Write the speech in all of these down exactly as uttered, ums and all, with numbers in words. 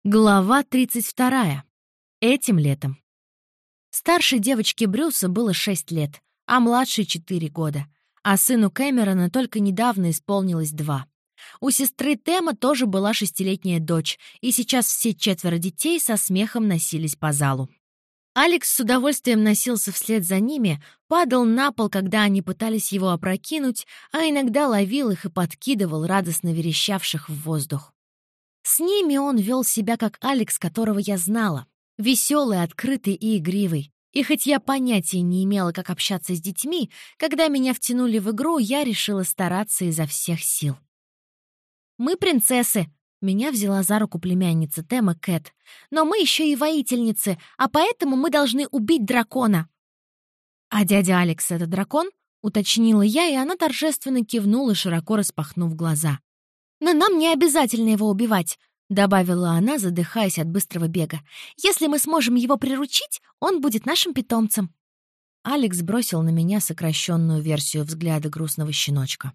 Глава тридцать вторая. Этим летом. Старшей девочке Брюса было шесть лет, а младшей — четыре года. А сыну Кэмерона только недавно исполнилось два. У сестры Тема тоже была шестилетняя дочь, и сейчас все четверо детей со смехом носились по залу. Алекс с удовольствием носился вслед за ними, падал на пол, когда они пытались его опрокинуть, а иногда ловил их и подкидывал, радостно верещавших в воздух. С ними он вел себя как Алекс, которого я знала. Веселый, открытый и игривый. И хоть я понятия не имела, как общаться с детьми, когда меня втянули в игру, я решила стараться изо всех сил. «Мы принцессы», — меня взяла за руку племянница Тема Кэт. «Но мы еще и воительницы, а поэтому мы должны убить дракона». «А дядя Алекс — это дракон?» — уточнила я, и она торжественно кивнула, широко распахнув глаза. «Но нам не обязательно его убивать», — добавила она, задыхаясь от быстрого бега. «Если мы сможем его приручить, он будет нашим питомцем». Алекс бросил на меня сокращенную версию взгляда грустного щеночка.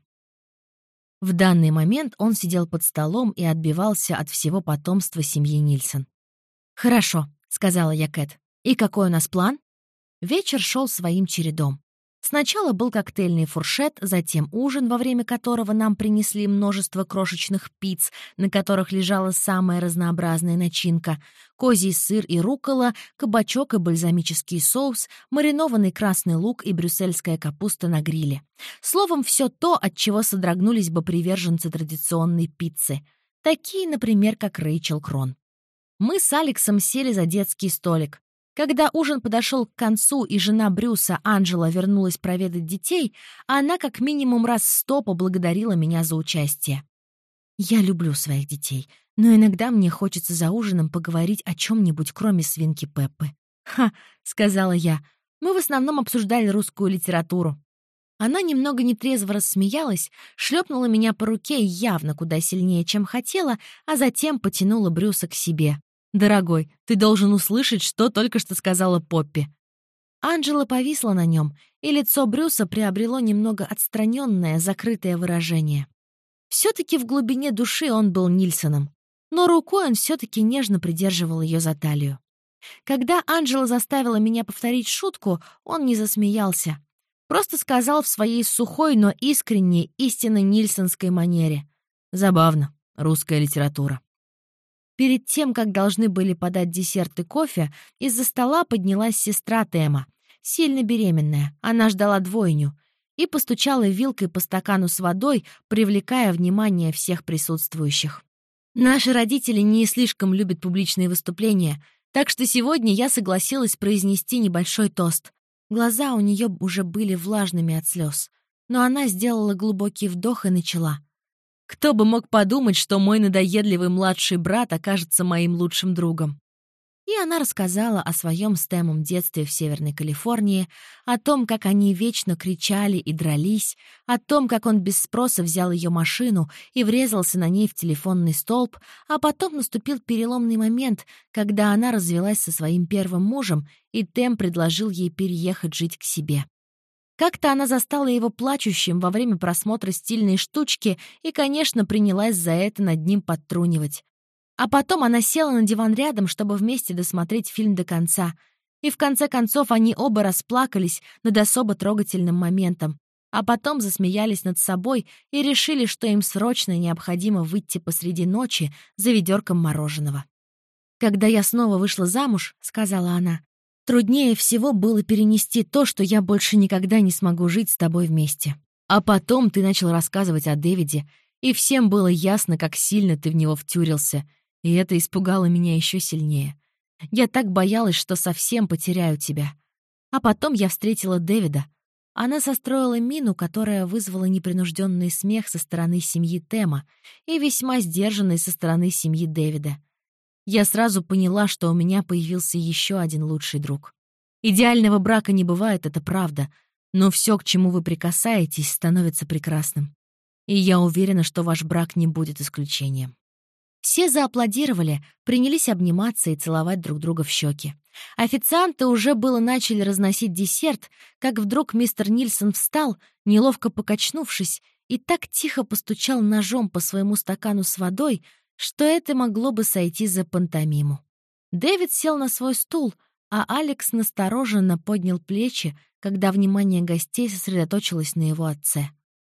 В данный момент он сидел под столом и отбивался от всего потомства семьи Нильсон. «Хорошо», — сказала я Кэт. «И какой у нас план?» Вечер шел своим чередом. Сначала был коктейльный фуршет, затем ужин, во время которого нам принесли множество крошечных пиц, на которых лежала самая разнообразная начинка: козий сыр и руккола, кабачок и бальзамический соус, маринованный красный лук и брюссельская капуста на гриле. Словом, все то, от чего содрогнулись бы приверженцы традиционной пиццы. Такие, например, как Рэйчел Крон. Мы с Алексом сели за детский столик. Когда ужин подошел к концу, и жена Брюса, Анджела, вернулась проведать детей, она как минимум раз сто поблагодарила меня за участие. Я люблю своих детей, но иногда мне хочется за ужином поговорить о чем-нибудь, кроме свинки Пеппы. «Ха», — сказала я, — «мы в основном обсуждали русскую литературу». Она немного нетрезво рассмеялась, шлепнула меня по руке явно куда сильнее, чем хотела, а затем потянула Брюса к себе. «Дорогой, ты должен услышать, что только что сказала Поппи». Анджела повисла на нем, и лицо Брюса приобрело немного отстраненное, закрытое выражение. Все-таки в глубине души он был Нильсоном, но рукой он все-таки нежно придерживал ее за талию. Когда Анджела заставила меня повторить шутку, он не засмеялся. Просто сказал в своей сухой, но искренней, истинно нильсонской манере: «Забавно, русская литература». Перед тем, как должны были подать десерт и кофе, из-за стола поднялась сестра Тема, сильно беременная, она ждала двойню, и постучала вилкой по стакану с водой, привлекая внимание всех присутствующих. Наши родители не слишком любят публичные выступления, так что сегодня я согласилась произнести небольшой тост. Глаза у нее уже были влажными от слез, но она сделала глубокий вдох и начала. «Кто бы мог подумать, что мой надоедливый младший брат окажется моим лучшим другом?» И она рассказала о своем с Тэмом детстве в Северной Калифорнии, о том, как они вечно кричали и дрались, о том, как он без спроса взял ее машину и врезался на ней в телефонный столб, а потом наступил переломный момент, когда она развелась со своим первым мужем, и Тэм предложил ей переехать жить к себе. Как-то она застала его плачущим во время просмотра стильной штучки и, конечно, принялась за это над ним подтрунивать. А потом она села на диван рядом, чтобы вместе досмотреть фильм до конца. И в конце концов они оба расплакались над особо трогательным моментом, а потом засмеялись над собой и решили, что им срочно необходимо выйти посреди ночи за ведерком мороженого. «Когда я снова вышла замуж, — сказала она, — труднее всего было перенести то, что я больше никогда не смогу жить с тобой вместе. А потом ты начал рассказывать о Дэвиде, и всем было ясно, как сильно ты в него втюрился, и это испугало меня еще сильнее. Я так боялась, что совсем потеряю тебя. А потом я встретила Дэвида». Она состроила мину, которая вызвала непринужденный смех со стороны семьи Тема и весьма сдержанный со стороны семьи Дэвида. Я сразу поняла, что у меня появился еще один лучший друг. Идеального брака не бывает, это правда, но все, к чему вы прикасаетесь, становится прекрасным. И я уверена, что ваш брак не будет исключением. Все зааплодировали, принялись обниматься и целовать друг друга в щеки. Официанты уже было начали разносить десерт, как вдруг мистер Нильсон встал, неловко покачнувшись, и так тихо постучал ножом по своему стакану с водой, что это могло бы сойти за пантомиму. Дэвид сел на свой стул, а Алекс настороженно поднял плечи, когда внимание гостей сосредоточилось на его отце.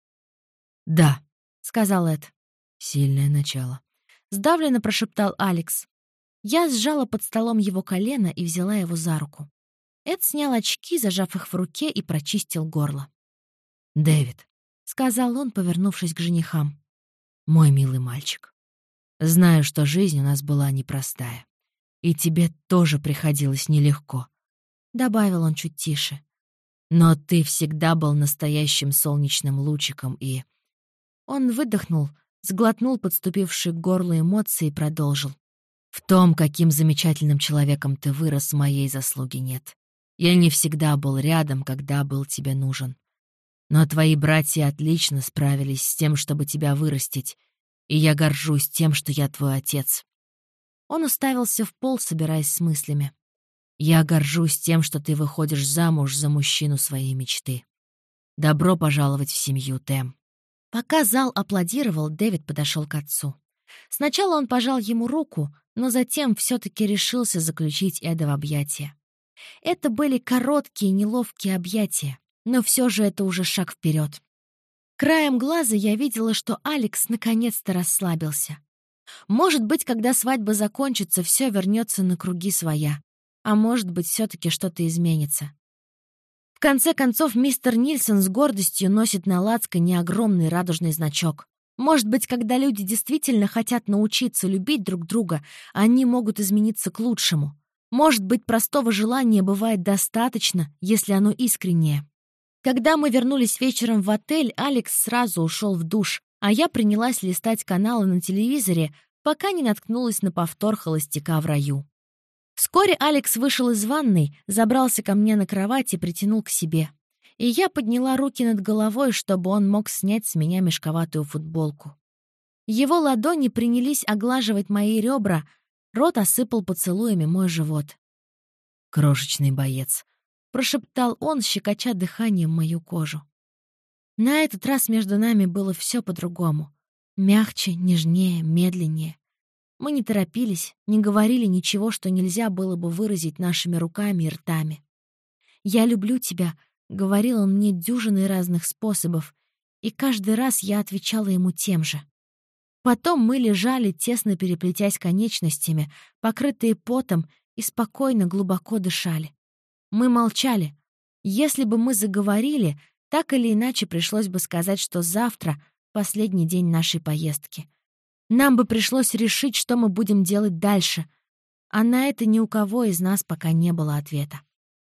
«Да», — сказал Эд. «Сильное начало», — сдавленно прошептал Алекс. Я сжала под столом его колено и взяла его за руку. Эд снял очки, зажав их в руке, и прочистил горло. «Дэвид», — сказал он, повернувшись к женихам. «Мой милый мальчик, знаю, что жизнь у нас была непростая, и тебе тоже приходилось нелегко», — добавил он чуть тише. «Но ты всегда был настоящим солнечным лучиком и...» Он выдохнул, сглотнул подступившие к горлу эмоции и продолжил. «В том, каким замечательным человеком ты вырос, моей заслуги нет. Я не всегда был рядом, когда был тебе нужен. Но твои братья отлично справились с тем, чтобы тебя вырастить, и я горжусь тем, что я твой отец». Он уставился в пол, собираясь с мыслями. «Я горжусь тем, что ты выходишь замуж за мужчину своей мечты. Добро пожаловать в семью, Тэм». Пока зал аплодировал, Дэвид подошел к отцу. Сначала он пожал ему руку, но затем все-таки решился заключить Эда в объятия. Это были короткие, неловкие объятия, но все же это уже шаг вперед. Краем глаза я видела, что Алекс наконец-то расслабился. Может быть, когда свадьба закончится, все вернется на круги своя. А может быть, все-таки что-то изменится. В конце концов, мистер Нильсон с гордостью носит на лацкане огромный радужный значок. Может быть, когда люди действительно хотят научиться любить друг друга, они могут измениться к лучшему. Может быть, простого желания бывает достаточно, если оно искреннее. Когда мы вернулись вечером в отель, Алекс сразу ушел в душ, а я принялась листать каналы на телевизоре, пока не наткнулась на повтор «Холостяка в раю». Вскоре Алекс вышел из ванной, забрался ко мне на кровать и притянул к себе. И я подняла руки над головой, чтобы он мог снять с меня мешковатую футболку. Его ладони принялись оглаживать мои ребра, рот осыпал поцелуями мой живот. «Крошечный боец», — прошептал он, щекоча дыханием мою кожу. На этот раз между нами было все по-другому. Мягче, нежнее, медленнее. Мы не торопились, не говорили ничего, что нельзя было бы выразить нашими руками и ртами. «Я люблю тебя», — говорил он мне дюжиной разных способов, и каждый раз я отвечала ему тем же. Потом мы лежали, тесно переплетясь конечностями, покрытые потом, и спокойно, глубоко дышали. Мы молчали. Если бы мы заговорили, так или иначе пришлось бы сказать, что завтра — последний день нашей поездки. Нам бы пришлось решить, что мы будем делать дальше, а на это ни у кого из нас пока не было ответа.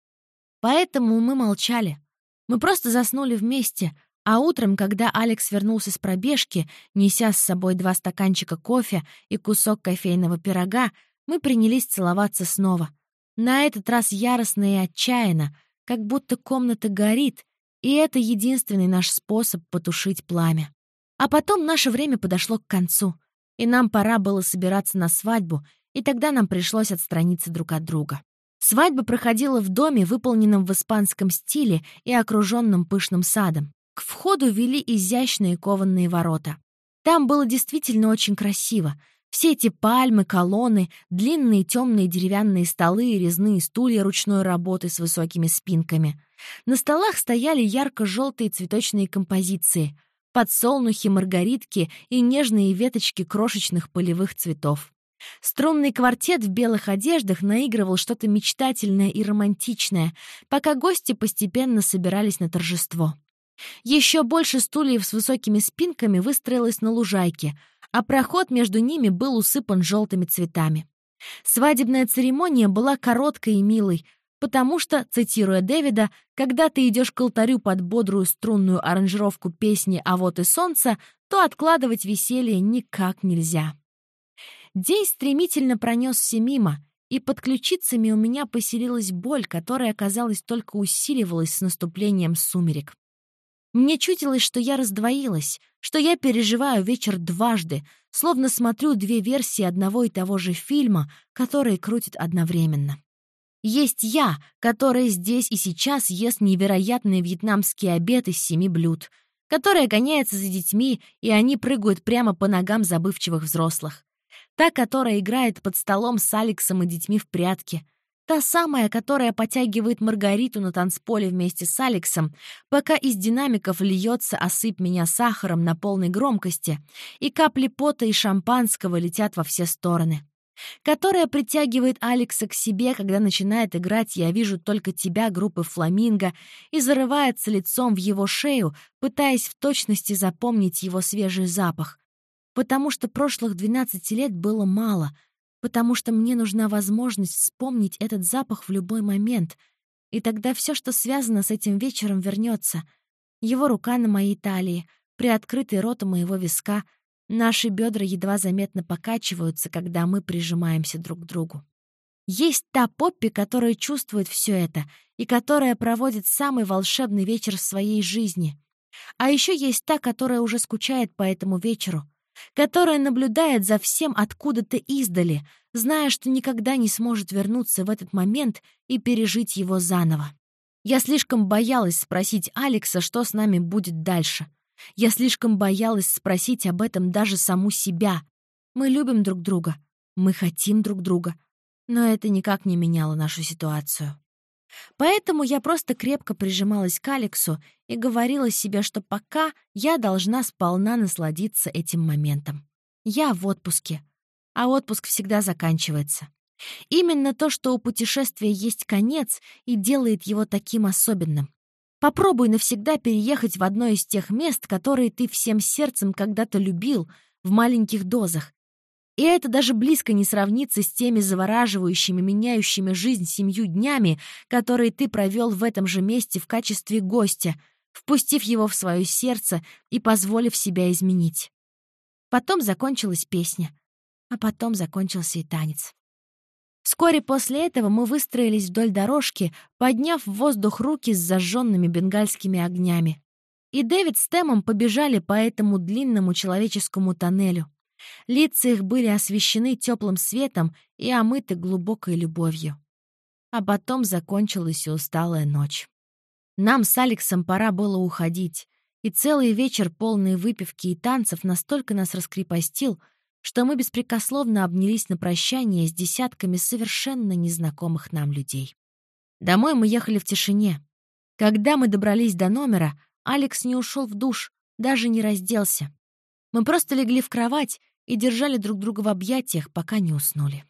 Поэтому мы молчали. Мы просто заснули вместе, а утром, когда Алекс вернулся с пробежки, неся с собой два стаканчика кофе и кусок кофейного пирога, мы принялись целоваться снова. На этот раз яростно и отчаянно, как будто комната горит, и это единственный наш способ потушить пламя. А потом наше время подошло к концу, и нам пора было собираться на свадьбу, и тогда нам пришлось отстраниться друг от друга. Свадьба проходила в доме, выполненном в испанском стиле и окруженном пышным садом. К входу вели изящные кованые ворота. Там было действительно очень красиво. Все эти пальмы, колонны, длинные темные деревянные столы и резные стулья ручной работы с высокими спинками. На столах стояли ярко-желтые цветочные композиции — подсолнухи, маргаритки и нежные веточки крошечных полевых цветов. Струнный квартет в белых одеждах наигрывал что-то мечтательное и романтичное, пока гости постепенно собирались на торжество. Еще больше стульев с высокими спинками выстроилось на лужайке, а проход между ними был усыпан желтыми цветами. Свадебная церемония была короткой и милой, потому что, цитируя Дэвида, когда ты идешь к алтарю под бодрую струнную аранжировку песни «А вот и солнце», то откладывать веселье никак нельзя. День стремительно пронесся мимо, и под ключицами у меня поселилась боль, которая, казалось, только усиливалась с наступлением сумерек. Мне чудилось, что я раздвоилась, что я переживаю вечер дважды, словно смотрю две версии одного и того же фильма, которые крутят одновременно. Есть я, которая здесь и сейчас ест невероятный вьетнамский обед из семи блюд, которая гоняется за детьми, и они прыгают прямо по ногам забывчивых взрослых. Та, которая играет под столом с Алексом и детьми в прятки. Та самая, которая потягивает Маргариту на танцполе вместе с Алексом, пока из динамиков льется «Осыпь меня сахаром» на полной громкости, и капли пота и шампанского летят во все стороны. Которая притягивает Алекса к себе, когда начинает играть «Я вижу только тебя» группы «Фламинго» и зарывается лицом в его шею, пытаясь в точности запомнить его свежий запах. Потому что прошлых двенадцати лет было мало, потому что мне нужна возможность вспомнить этот запах в любой момент, и тогда все, что связано с этим вечером, вернется. Его рука на моей талии, приоткрытый рот у моего виска, наши бедра едва заметно покачиваются, когда мы прижимаемся друг к другу. Есть та Поппи, которая чувствует все это и которая проводит самый волшебный вечер в своей жизни. А еще есть та, которая уже скучает по этому вечеру, которая наблюдает за всем откуда-то издали, зная, что никогда не сможет вернуться в этот момент и пережить его заново. Я слишком боялась спросить Алекса, что с нами будет дальше. Я слишком боялась спросить об этом даже саму себя. Мы любим друг друга, мы хотим друг друга, но это никак не меняло нашу ситуацию. Поэтому я просто крепко прижималась к Алексу и говорила себе, что пока я должна сполна насладиться этим моментом. Я в отпуске, а отпуск всегда заканчивается. Именно то, что у путешествия есть конец, и делает его таким особенным. Попробуй навсегда переехать в одно из тех мест, которые ты всем сердцем когда-то любил, в маленьких дозах. И это даже близко не сравнится с теми завораживающими, меняющими жизнь семью днями, которые ты провел в этом же месте в качестве гостя, впустив его в свое сердце и позволив себя изменить. Потом закончилась песня, а потом закончился и танец. Вскоре после этого мы выстроились вдоль дорожки, подняв в воздух руки с зажженными бенгальскими огнями. И Дэвид с Тэмом побежали по этому длинному человеческому тоннелю. Лица их были освещены теплым светом и омыты глубокой любовью. А потом закончилась и усталая ночь. Нам с Алексом пора было уходить, и целый вечер, полный выпивки и танцев, настолько нас раскрепостил, что мы беспрекословно обнялись на прощание с десятками совершенно незнакомых нам людей. Домой мы ехали в тишине. Когда мы добрались до номера, Алекс не ушел в душ, даже не разделся. Мы просто легли в кровать и держали друг друга в объятиях, пока не уснули.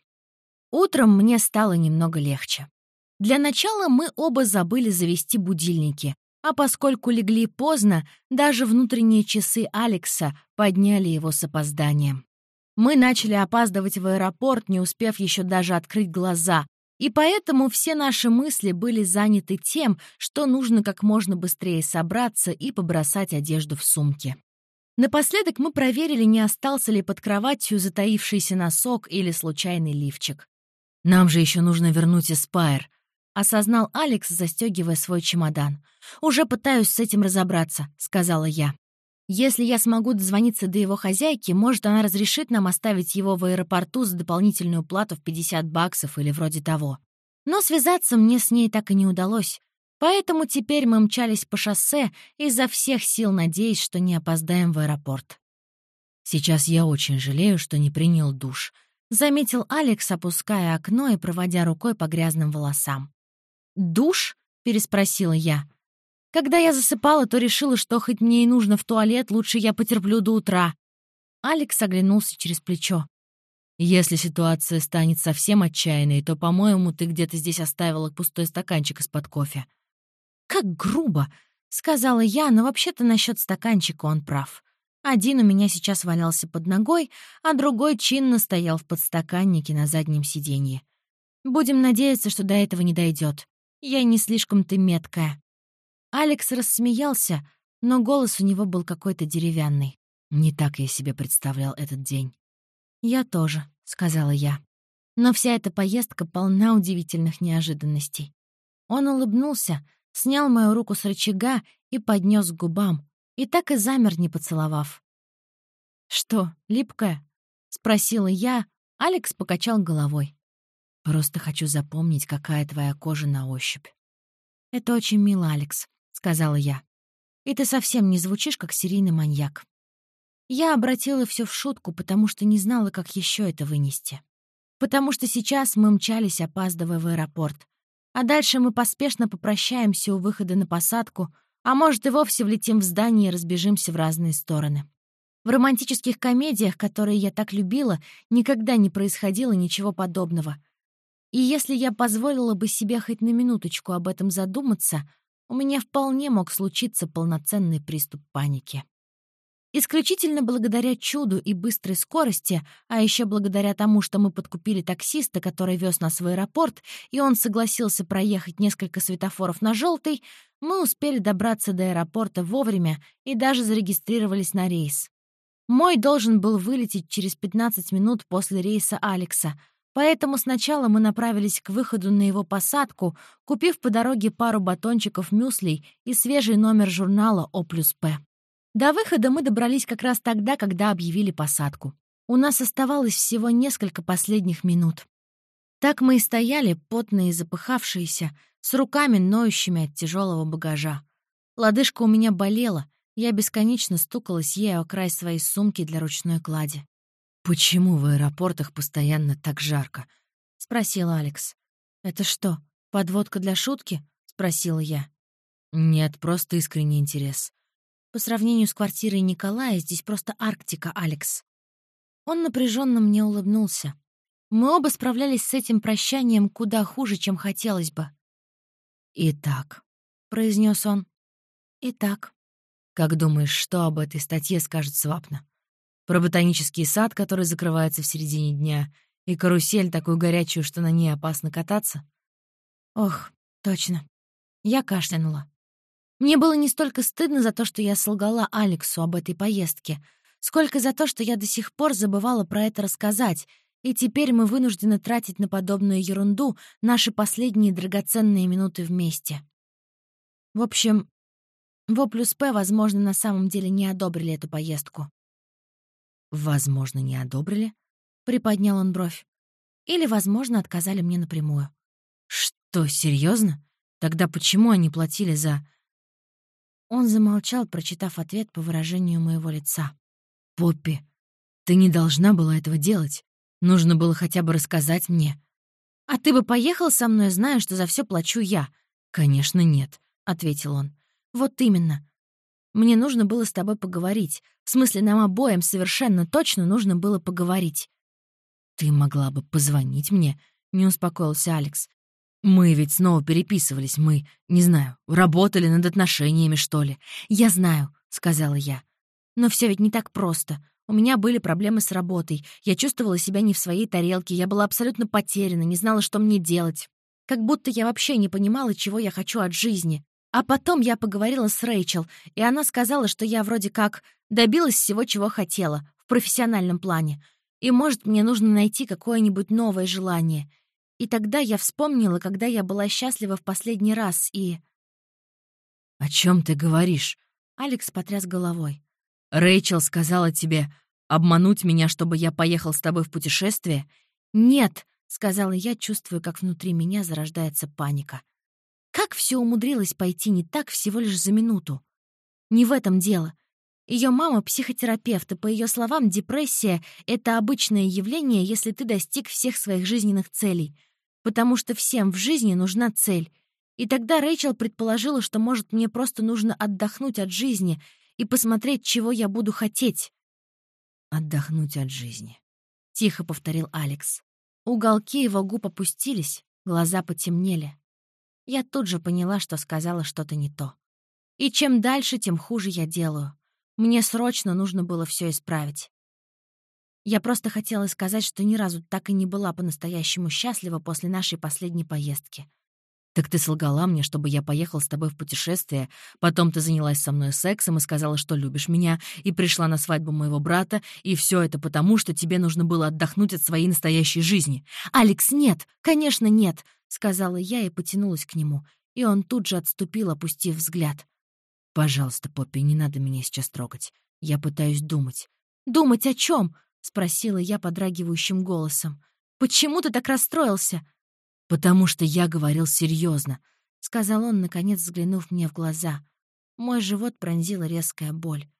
Утром мне стало немного легче. Для начала мы оба забыли завести будильники, а поскольку легли поздно, даже внутренние часы Алекса подняли его с опозданием. Мы начали опаздывать в аэропорт, не успев еще даже открыть глаза, и поэтому все наши мысли были заняты тем, что нужно как можно быстрее собраться и побросать одежду в сумки. Напоследок мы проверили, не остался ли под кроватью затаившийся носок или случайный лифчик. «Нам же еще нужно вернуть Эспайр», — осознал Алекс, застегивая свой чемодан. «Уже пытаюсь с этим разобраться», — сказала я. «Если я смогу дозвониться до его хозяйки, может, она разрешит нам оставить его в аэропорту за дополнительную плату в пятьдесят баксов или вроде того». Но связаться мне с ней так и не удалось. Поэтому теперь мы мчались по шоссе, изо всех сил надеясь, что не опоздаем в аэропорт. «Сейчас я очень жалею, что не принял душ», — заметил Алекс, опуская окно и проводя рукой по грязным волосам. «Душ?» — переспросила я. «Когда я засыпала, то решила, что хоть мне и нужно в туалет, лучше я потерплю до утра». Алекс оглянулся через плечо. «Если ситуация станет совсем отчаянной, то, по-моему, ты где-то здесь оставила пустой стаканчик из-под кофе». «Как грубо!» — сказала я, но вообще-то насчет стаканчика он прав. Один у меня сейчас валялся под ногой, а другой чинно стоял в подстаканнике на заднем сиденье. Будем надеяться, что до этого не дойдет. Я не слишком-то меткая. Алекс рассмеялся, но голос у него был какой-то деревянный. Не так я себе представлял этот день. «Я тоже», — сказала я. Но вся эта поездка полна удивительных неожиданностей. Он улыбнулся, снял мою руку с рычага и поднес к губам, и так и замер, не поцеловав. «Что, липкая?» — спросила я. Алекс покачал головой. «Просто хочу запомнить, какая твоя кожа на ощупь». «Это очень мило, Алекс», — сказала я. «И ты совсем не звучишь, как серийный маньяк». Я обратила все в шутку, потому что не знала, как еще это вынести. Потому что сейчас мы мчались, опаздывая в аэропорт. А дальше мы поспешно попрощаемся у выхода на посадку, а может и вовсе влетим в здание и разбежимся в разные стороны. В романтических комедиях, которые я так любила, никогда не происходило ничего подобного. И если я позволила бы себе хоть на минуточку об этом задуматься, у меня вполне мог случиться полноценный приступ паники. Исключительно благодаря чуду и быстрой скорости, а еще благодаря тому, что мы подкупили таксиста, который вез нас в аэропорт, и он согласился проехать несколько светофоров на желтый, мы успели добраться до аэропорта вовремя и даже зарегистрировались на рейс. Мой должен был вылететь через пятнадцать минут после рейса Алекса, поэтому сначала мы направились к выходу на его посадку, купив по дороге пару батончиков мюслей и свежий номер журнала О плюс П. До выхода мы добрались как раз тогда, когда объявили посадку. У нас оставалось всего несколько последних минут. Так мы и стояли, потные и запыхавшиеся, с руками, ноющими от тяжелого багажа. Лодыжка у меня болела, я бесконечно стукалась ей о край своей сумки для ручной клади. «Почему в аэропортах постоянно так жарко?» — спросил Алекс. «Это что, подводка для шутки?» — спросила я. «Нет, просто искренний интерес». По сравнению с квартирой Николая, здесь просто Арктика, Алекс. Он напряженно мне улыбнулся. Мы оба справлялись с этим прощанием куда хуже, чем хотелось бы. «Итак», — произнес он. «Итак». «Как думаешь, что об этой статье скажет Свапна? Про ботанический сад, который закрывается в середине дня, и карусель такую горячую, что на ней опасно кататься?» Ох, точно. Я кашлянула. Мне было не столько стыдно за то, что я солгала Алексу об этой поездке, сколько за то, что я до сих пор забывала про это рассказать, и теперь мы вынуждены тратить на подобную ерунду наши последние драгоценные минуты вместе. В общем, в О плюс П, возможно, на самом деле не одобрили эту поездку. «Возможно, не одобрили?» — приподнял он бровь. «Или, возможно, отказали мне напрямую». «Что, серьезно? Тогда почему они платили за...» Он замолчал, прочитав ответ по выражению моего лица. «Поппи, ты не должна была этого делать. Нужно было хотя бы рассказать мне». «А ты бы поехал со мной, зная, что за все плачу я?» «Конечно, нет», — ответил он. «Вот именно. Мне нужно было с тобой поговорить. В смысле, нам обоим совершенно точно нужно было поговорить». «Ты могла бы позвонить мне», — не успокоился Алекс. «Мы ведь снова переписывались, мы, не знаю, работали над отношениями, что ли». «Я знаю», — сказала я. «Но все ведь не так просто. У меня были проблемы с работой. Я чувствовала себя не в своей тарелке. Я была абсолютно потеряна, не знала, что мне делать. Как будто я вообще не понимала, чего я хочу от жизни. А потом я поговорила с Рэйчел, и она сказала, что я вроде как добилась всего, чего хотела, в профессиональном плане. И, может, мне нужно найти какое-нибудь новое желание. И тогда я вспомнила, когда я была счастлива в последний раз, и...» «О чем ты говоришь?» Алекс потряс головой. «Рэйчел сказала тебе обмануть меня, чтобы я поехал с тобой в путешествие?» «Нет», — сказала я, чувствуя, как внутри меня зарождается паника. Как все умудрилось пойти не так всего лишь за минуту? Не в этом дело. Ее мама — психотерапевт, и, по ее словам, депрессия — это обычное явление, если ты достиг всех своих жизненных целей. Потому что всем в жизни нужна цель. И тогда Рэйчел предположила, что, может, мне просто нужно отдохнуть от жизни и посмотреть, чего я буду хотеть. «Отдохнуть от жизни», — тихо повторил Алекс. Уголки его губ опустились, глаза потемнели. Я тут же поняла, что сказала что-то не то. И чем дальше, тем хуже я делаю. Мне срочно нужно было все исправить. Я просто хотела сказать, что ни разу так и не была по-настоящему счастлива после нашей последней поездки. «Так ты солгала мне, чтобы я поехал с тобой в путешествие, потом ты занялась со мной сексом и сказала, что любишь меня, и пришла на свадьбу моего брата, и все это потому, что тебе нужно было отдохнуть от своей настоящей жизни». «Алекс, нет! Конечно, нет!» — сказала я и потянулась к нему, и он тут же отступил, опустив взгляд. «Пожалуйста, Поппи, не надо меня сейчас трогать. Я пытаюсь думать». «Думать о чем? — спросила я подрагивающим голосом. «Почему ты так расстроился?» «Потому что я говорил серьезно, — сказал он, наконец взглянув мне в глаза. Мой живот пронзила резкая боль.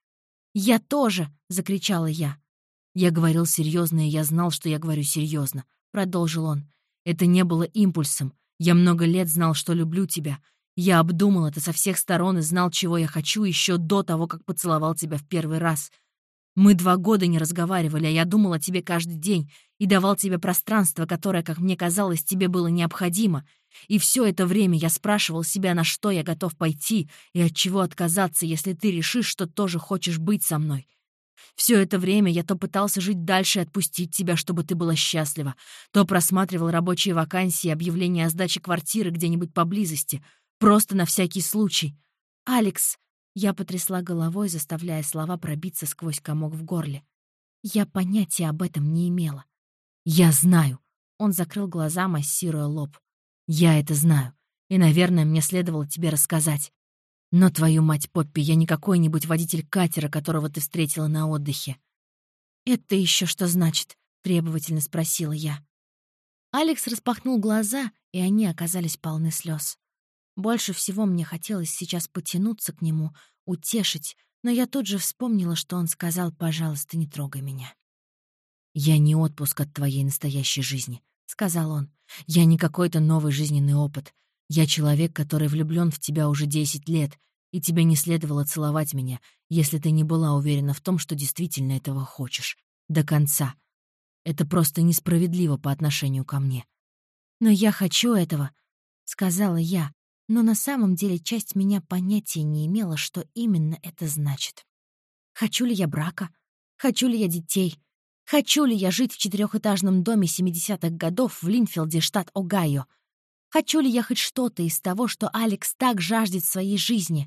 «Я тоже!» — закричала я. «Я говорил серьезно, и я знал, что я говорю серьезно», — продолжил он. «Это не было импульсом. Я много лет знал, что люблю тебя. Я обдумал это со всех сторон и знал, чего я хочу еще до того, как поцеловал тебя в первый раз. Мы два года не разговаривали, а я думал о тебе каждый день и давал тебе пространство, которое, как мне казалось, тебе было необходимо. И все это время я спрашивал себя, на что я готов пойти и от чего отказаться, если ты решишь, что тоже хочешь быть со мной. Все это время я то пытался жить дальше и отпустить тебя, чтобы ты была счастлива, то просматривал рабочие вакансии и объявления о сдаче квартиры где-нибудь поблизости, просто на всякий случай. «Алекс!» — я потрясла головой, заставляя слова пробиться сквозь комок в горле. «Я понятия об этом не имела». «Я знаю!» — он закрыл глаза, массируя лоб. «Я это знаю, и, наверное, мне следовало тебе рассказать. Но, твою мать, Поппи, я не какой-нибудь водитель катера, которого ты встретила на отдыхе». «Это еще что значит?» — требовательно спросила я. Алекс распахнул глаза, и они оказались полны слез. Больше всего мне хотелось сейчас потянуться к нему, утешить, но я тут же вспомнила, что он сказал: «Пожалуйста, не трогай меня». «Я не отпуск от твоей настоящей жизни», — сказал он. «Я не какой-то новый жизненный опыт. Я человек, который влюблён в тебя уже десять лет, и тебе не следовало целовать меня, если ты не была уверена в том, что действительно этого хочешь. До конца. Это просто несправедливо по отношению ко мне». «Но я хочу этого», — сказала я, но на самом деле часть меня понятия не имела, что именно это значит. Хочу ли я брака? Хочу ли я детей? Хочу ли я жить в четырехэтажном доме семидесятых годов в Линфилде, штат Огайо? Хочу ли я хоть что-то из того, что Алекс так жаждет в своей жизни?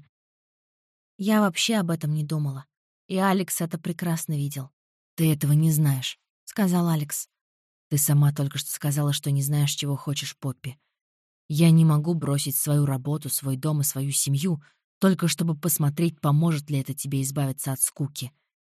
Я вообще об этом не думала, и Алекс это прекрасно видел. «Ты этого не знаешь», — сказал Алекс. «Ты сама только что сказала, что не знаешь, чего хочешь, Поппи. Я не могу бросить свою работу, свой дом и свою семью, только чтобы посмотреть, поможет ли это тебе избавиться от скуки».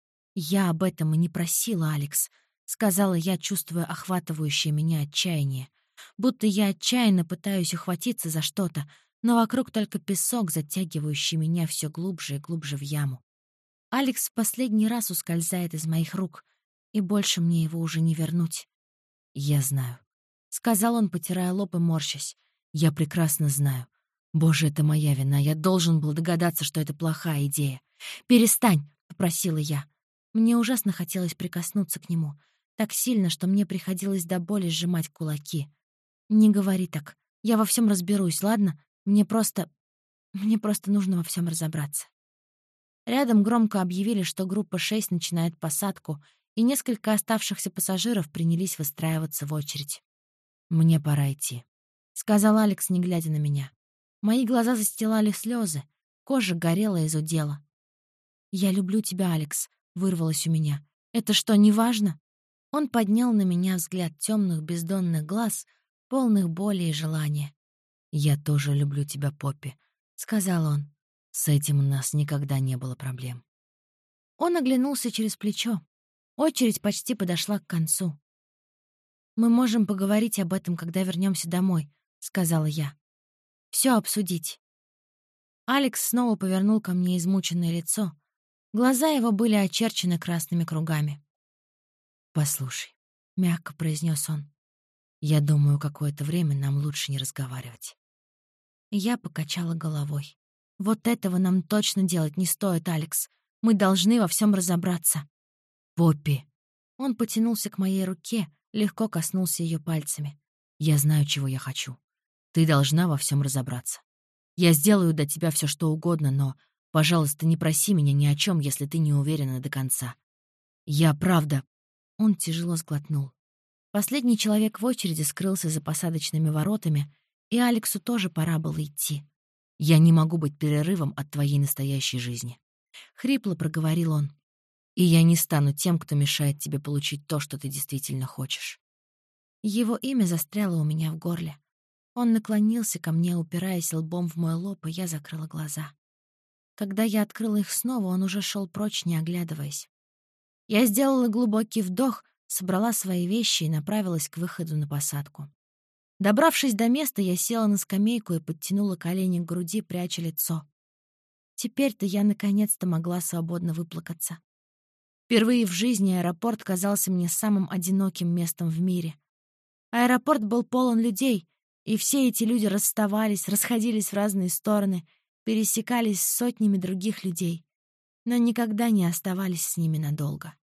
«Я об этом и не просила, Алекс», — сказала я, чувствуя охватывающее меня отчаяние. Будто я отчаянно пытаюсь ухватиться за что-то, но вокруг только песок, затягивающий меня все глубже и глубже в яму. Алекс в последний раз ускользает из моих рук, и больше мне его уже не вернуть. «Я знаю», — сказал он, потирая лоб и морщась. «Я прекрасно знаю. Боже, это моя вина. Я должен был догадаться, что это плохая идея». «Перестань», — попросила я. Мне ужасно хотелось прикоснуться к нему, так сильно, что мне приходилось до боли сжимать кулаки. «Не говори так. Я во всем разберусь, ладно? Мне просто... Мне просто нужно во всем разобраться». Рядом громко объявили, что группа шесть начинает посадку, и несколько оставшихся пассажиров принялись выстраиваться в очередь. «Мне пора идти», — сказал Алекс, не глядя на меня. Мои глаза застилали слезы, кожа горела и зудела. «Я люблю тебя, Алекс», — вырвалось у меня. «Это что, не важно?» Он поднял на меня взгляд темных бездонных глаз, полных боли и желания. «Я тоже люблю тебя, Поппи», — сказал он. «С этим у нас никогда не было проблем». Он оглянулся через плечо. Очередь почти подошла к концу. «Мы можем поговорить об этом, когда вернемся домой», — сказала я. «Все обсудить». Алекс снова повернул ко мне измученное лицо. Глаза его были очерчены красными кругами. «Послушай», — мягко произнес он. «Я думаю, какое-то время нам лучше не разговаривать». Я покачала головой. «Вот этого нам точно делать не стоит, Алекс. Мы должны во всем разобраться». «Поппи!» Он потянулся к моей руке, легко коснулся ее пальцами. «Я знаю, чего я хочу. Ты должна во всем разобраться. Я сделаю для тебя все, что угодно, но, пожалуйста, не проси меня ни о чем, если ты не уверена до конца. Я правда...» Он тяжело сглотнул. Последний человек в очереди скрылся за посадочными воротами, и Алексу тоже пора было идти. «Я не могу быть перерывом от твоей настоящей жизни», — хрипло проговорил он. «И я не стану тем, кто мешает тебе получить то, что ты действительно хочешь». Его имя застряло у меня в горле. Он наклонился ко мне, упираясь лбом в мой лоб, и я закрыла глаза. Когда я открыла их снова, он уже шел прочь, не оглядываясь. Я сделала глубокий вдох, собрала свои вещи и направилась к выходу на посадку. Добравшись до места, я села на скамейку и подтянула колени к груди, пряча лицо. Теперь-то я наконец-то могла свободно выплакаться. Впервые в жизни аэропорт казался мне самым одиноким местом в мире. Аэропорт был полон людей, и все эти люди расставались, расходились в разные стороны, пересекались с сотнями других людей, но никогда не оставались с ними надолго.